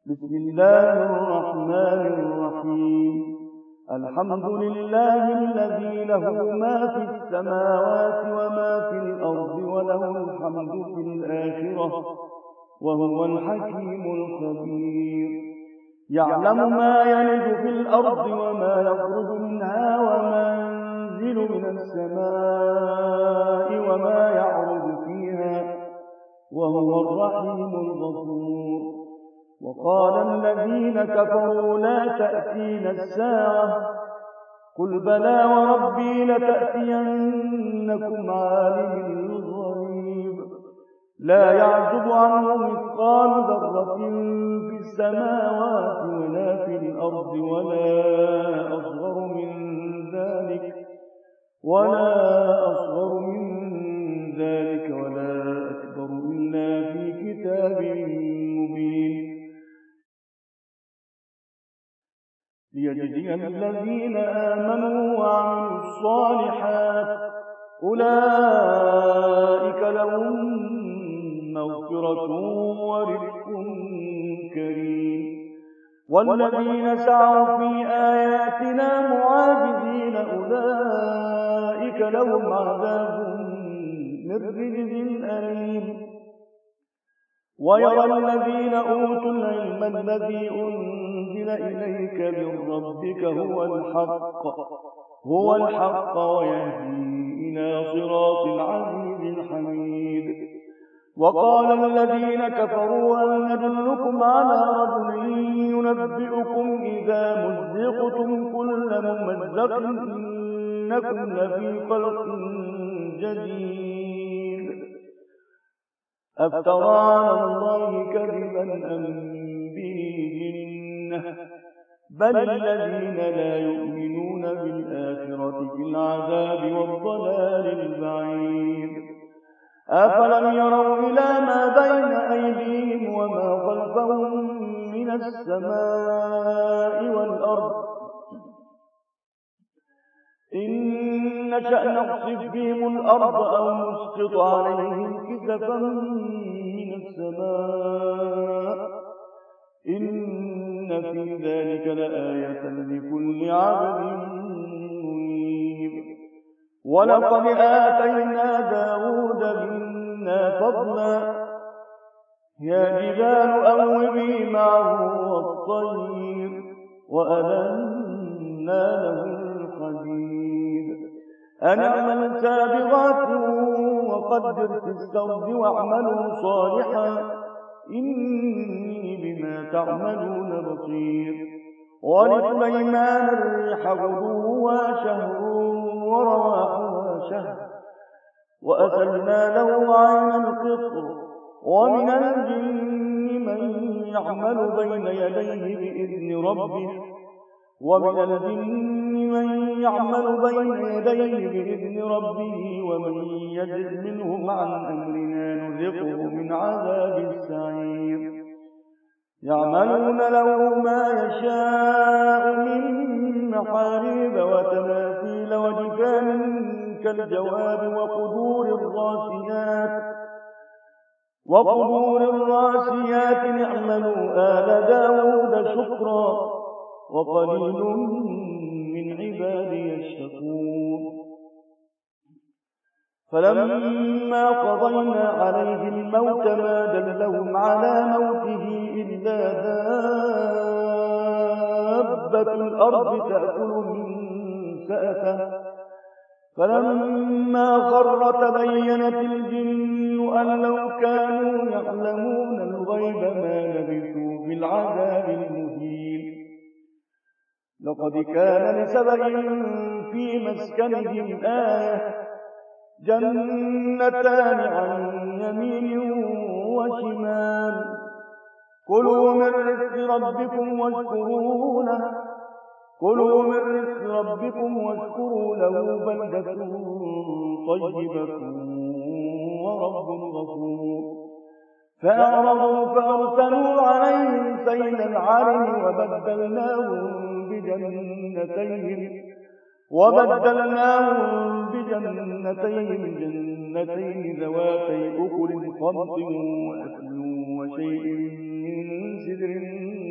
بسم الله الرحمن الرحيم. الحمد لله الذي له ما في السماوات وما في الأرض وله الحمد في الآخرة وهو الحكيم الخبير. يعلم ما يلج في الأرض وما يخرج منها وما ينزل من السماء وما يعرج فيها وهو الرحيم الغفور. وقال الذين كفروا لا تأتينا الساعة قل بلى وربي لتأتينكم عالم الغيب لا يعزب عنه مثقال ذرة في السماوات ولا في الأرض ولا أصغر من ذلك ولا أكبر إلا في كتاب مبين ليجزي الذين آمنوا وعملوا الصالحات أولئك لهم مغفرة ورزق كريم. والذين سعوا في آياتنا معاجزين أولئك لهم عذاب من رجز أليم. ويرى الذين أوتوا العلم الذي أنزل إليك من ربك هو الحق ويهدي إلى صراط العزيز الحميد. وقال الذين كفروا هل ندلكم على رجل ينبئكم إذا مزقتم كل ممزق إنكم لفي خلق جديد أفترى على الله كذبا أم به جنة بل الذين لا يؤمنون بالآخرة في العذاب والضلال البعيد. أفلم يروا إلى ما بين أيديهم وما خلفهم من السماء والأرض إن نشأ نخسف بهم الأرض أو نسقط عليهم كسفا من السماء إن في ذلك لآية لكل عبد منيب. ولقد آتينا داود منا فضلا يا جبال أوبي معه والطير وألنا له الحديد أن اعمل سابغات وقدر في السرد واعملوا صالحا إني بما تعملون بصير. ولسليمان الريح غدوها شهر ورواحها شهر وأسلنا له عين القطر. ومن الجن من يعمل بين يديه بإذن ربه ومن يجد منهم عن أمرنا نذقه من عذاب السعير. يعملون له ما يشاء من محاريب وتماثيل وجفان كالجواب وقدور الراسيات اعملوا آل داود شكرا وقليل من عبادي الشكور. فلما قضينا عليه الموت ما دلهم على موته إلا دابة الأرض تأكل من سأته فلما خر تبينت الجن أن لو كانوا يعلمون الغيب ما لبثوا في العذاب المهين. لقد كان لسبإ في مسكنهم آية جنتان عن يمين وشمال كلوا من رزق ربكم واشكروا له بلدة طيبة ورب غفور. فأعرضوا فأرسلوا عليهم سيل العرم وبدلناهم بجنتين جنتين ذواتي أكل خمط وأكل وشيء من سدر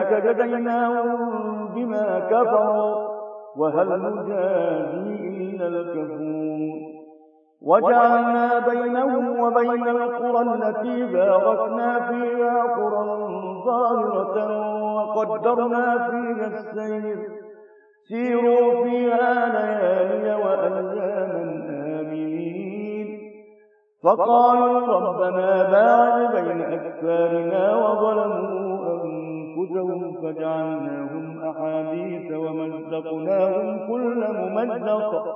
جاءك جزيناهم بما كفروا وهل نجازي إلا الكفور وجعلنا بينهم وبين القرى التي باركنا فيها قرى ظاهرة وقدرنا فيها السير سيروا فيها ليالي وأياما آمنين فقالوا ربنا باعد بين أكفارنا وظلموا أنفسهم فجعلناهم أحاديث ومزقناهم كل ممزق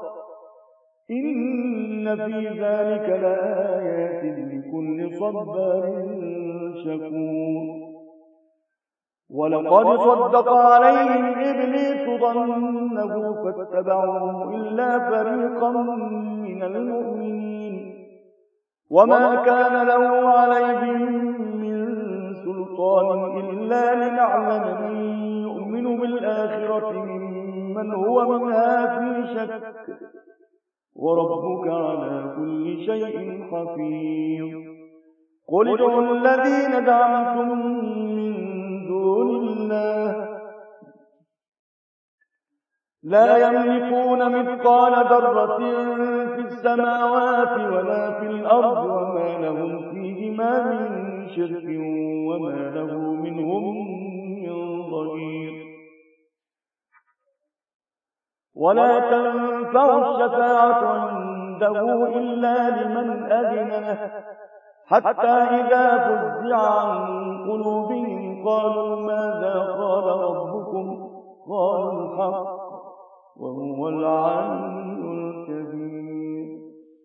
إن في ذلك لآيات لكل صبار شكور ولقد صدق عليهم إبليس ظنه فاتبعوه إلا فريقا من المؤمنين وما كان له عليهم من سلطان إلا لنعلم من يؤمن بالآخرة ممن هو منها في شك وربك على كل شيء حفيظ قل ادعوا الذين دعمتم من دون الله لا يملكون مثقال ذرة في السماوات ولا في الأرض وما لهم فيهما من شرك وما له منهم من ظهير ولا تنفع الشفاعة عنده إلا لمن أذن له حتى إذا فزع عن قلوبهم قالوا ماذا قال ربكم قالوا الحق وهو العلي الكبير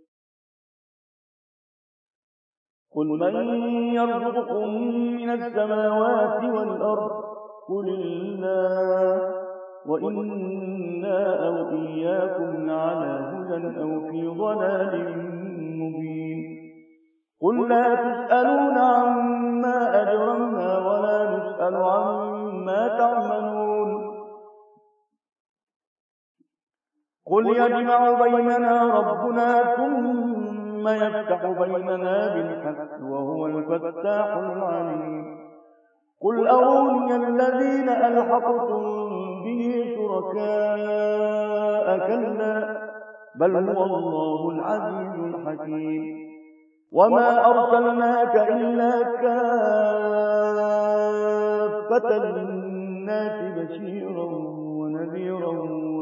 قل من يرزقكم من السماوات والأرض قل الله وإنا أو إياكم على هدى أو في ضلال مبين قل لا تسألون عما أجرمنا ولا نسأل عما تعملون قل يجمع بيننا ربنا ثم يفتح بيننا بالحق وهو الفتاح العليم قل أروني الذين ألحقتم به شركاء كلا بل هو الله العزيز الحكيم وما أرسلناك إلا كافة للناس بشيرا ونذيرا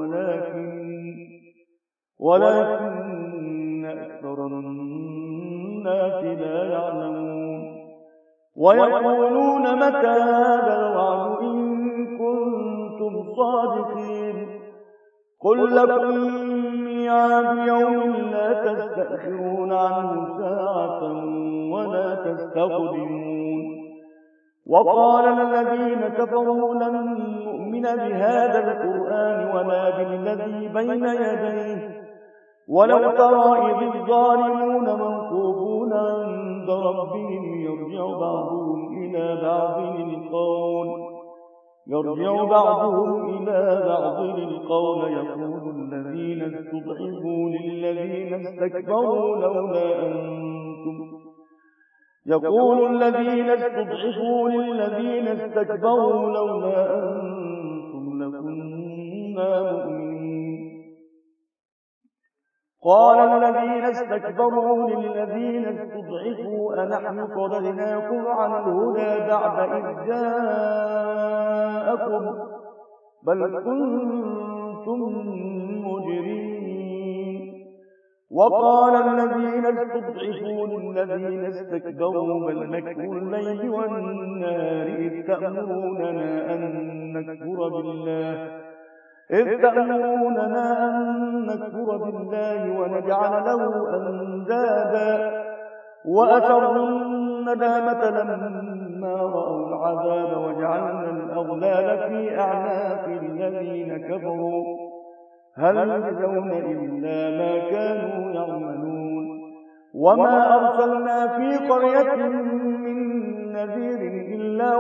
ولكن أكثر الناس لا يعلمون ويقولون متى هذا الوعد إن كنتم صادقين قل لكم ميعاد يوم لا تستأخرون عنه ساعة ولا تستقدمون وقال الذين كفروا لن نؤمن بهذا القرآن ولا بالذي بين يديه ولو ترى إذ الظالمون موقوفون عند ربهم يرجع بعضهم إلى بعض القول يقول الذين استضعفوا للذين استكبروا لولا أنتم لكنا مؤمنين قال الذين استكبروا للذين استضعفوا أنحن صددناكم عن الهدى بعد إذ جاءكم بل كنتم مجرمين وقال الذين استضعفوا للذين استكبروا بل مكر الليل والنهار إذ تأمروننا أن نكفر بالله ونجعل له أندادا وأسروا الندامة لما رأوا العذاب وجعلنا الأغلال في أعناق الذين كفروا هل يجزون إلا ما كانوا يعملون وما أرسلنا في قرية من نذير إلا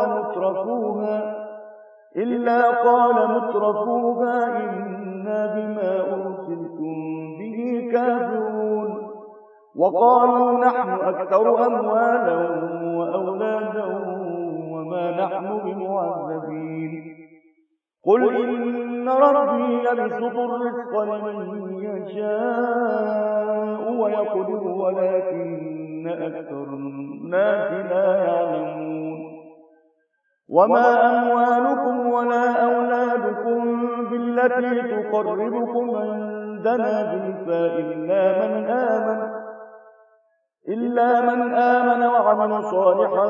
قال مترفوها إنا بما أرسلتم به كافرون وقالوا نحن أكثر أموالا وأولادا وما نحن بمعذبين قل إن ربي يبسط الرزق لمن يشاء ويقدر ولكن أكثر الناس لا يعلمون وما أموالكم ولا أولادكم بالتي تقربكم عندنا زلفى إلا من آمن وعمل صالحا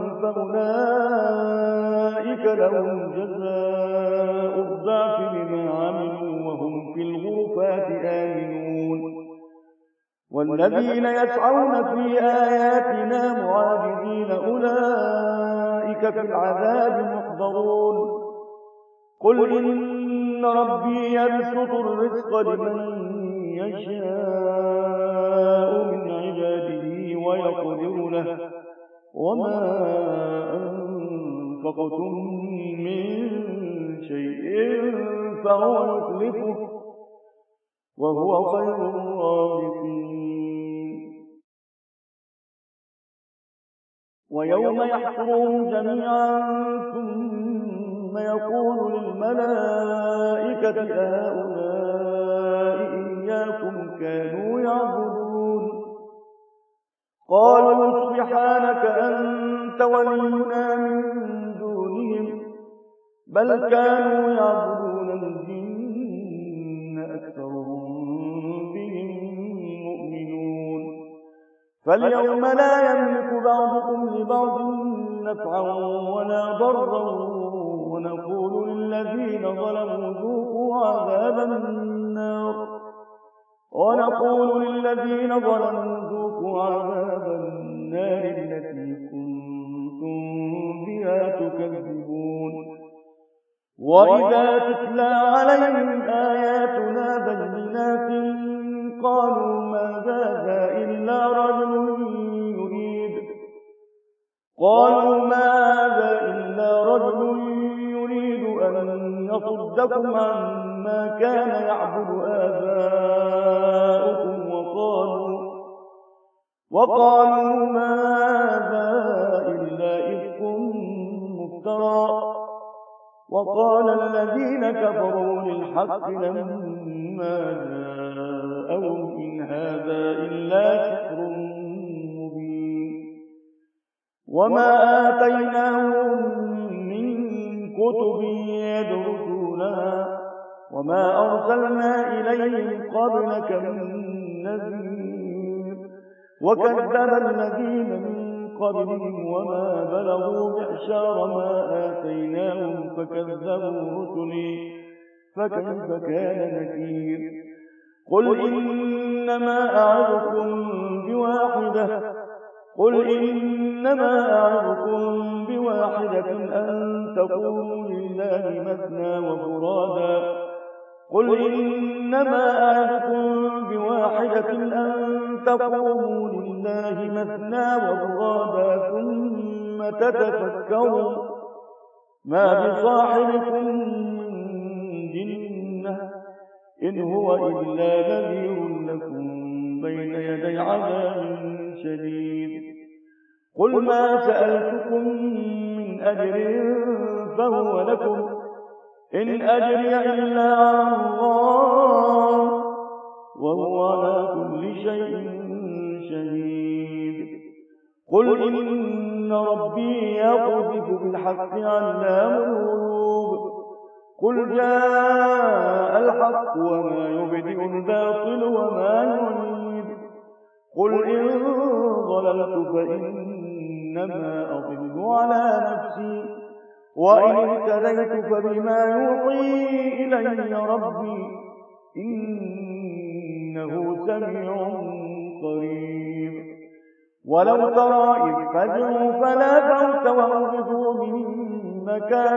فأولئك لهم جزاء الضعف بما عملوا وهم في الغرفات آمنون والذين يسعون في آياتنا معاجزين أولئك في العذاب محضرون قل إن ربي يبسط الرزق لمن يشاء من عباده ويقدر له وما أنفقتم من شيء فهو يخلفه وهو خير الرازقين ويوم يحشرهم جميعا ثم يقول للملائكة أهؤلاء إياكم كانوا يعبدون قالوا سبحانك أنت ولينا من دونهم بل كانوا يعبدون الجن أكثرهم بهم مؤمنون فاليوم لا يملك بعضكم لبعض نفعا ولا ضرا ونقول للذين ظلموا ذوقوا عذاب النار التي كنتم بها تكذبون وإذا تتلى عليهم آياتنا بينات قالوا ما هذا إلا رجل يريد أن يصدكم عما كان يعبد آباؤكم وقالوا ما هذا إلا إفك مفترى وقال الذين كفروا للحق لما جاءهم إن هذا إلا سحر مبين وما آتيناهم من كتب يدرسونها وما أرسلنا إليهم قبلك من نذير وكذب الذين من قبلهم وما بلغوا معشار ما آتيناهم فكذبوا رسلي فكيف كان نكير قل إنما أعظكم بواحدة أن تقوموا لله مثنى وفرادا ثم تتفكروا ما بصاحبكم من جنة إن هو إلا نذير لكم بين يدي عذاب شديد قل ما سألتكم من أجر فهو لكم إن أجري إلا على الله وهو على كل شيء شهيد قل إن ربي يقذف بالحق علام الغيوب قل جاء الحق وما يبدئ الباطل وما يعيد قل إن ضللت فإنما أضل على نفسي وإن اهتديت فبما يوحي إلي ربي إنه سميع قريب ولو ترى إذ فزعوا فلا فوت وأخذوا من مكان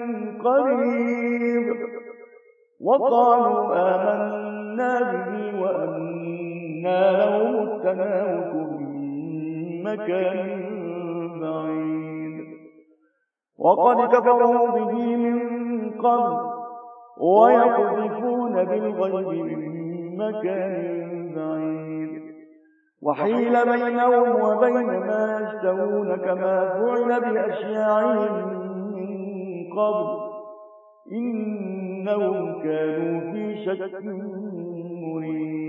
قريب وقالوا آمنا به وأنى لهم التناوش من مكان بعيد وقد كفروا به من قبل ويقذفون بالغيب من مكان بعيد وحيل بينهم وبين ما يشتهون كما فعل بأشياعهم من قبل إنهم كانوا في شك مريب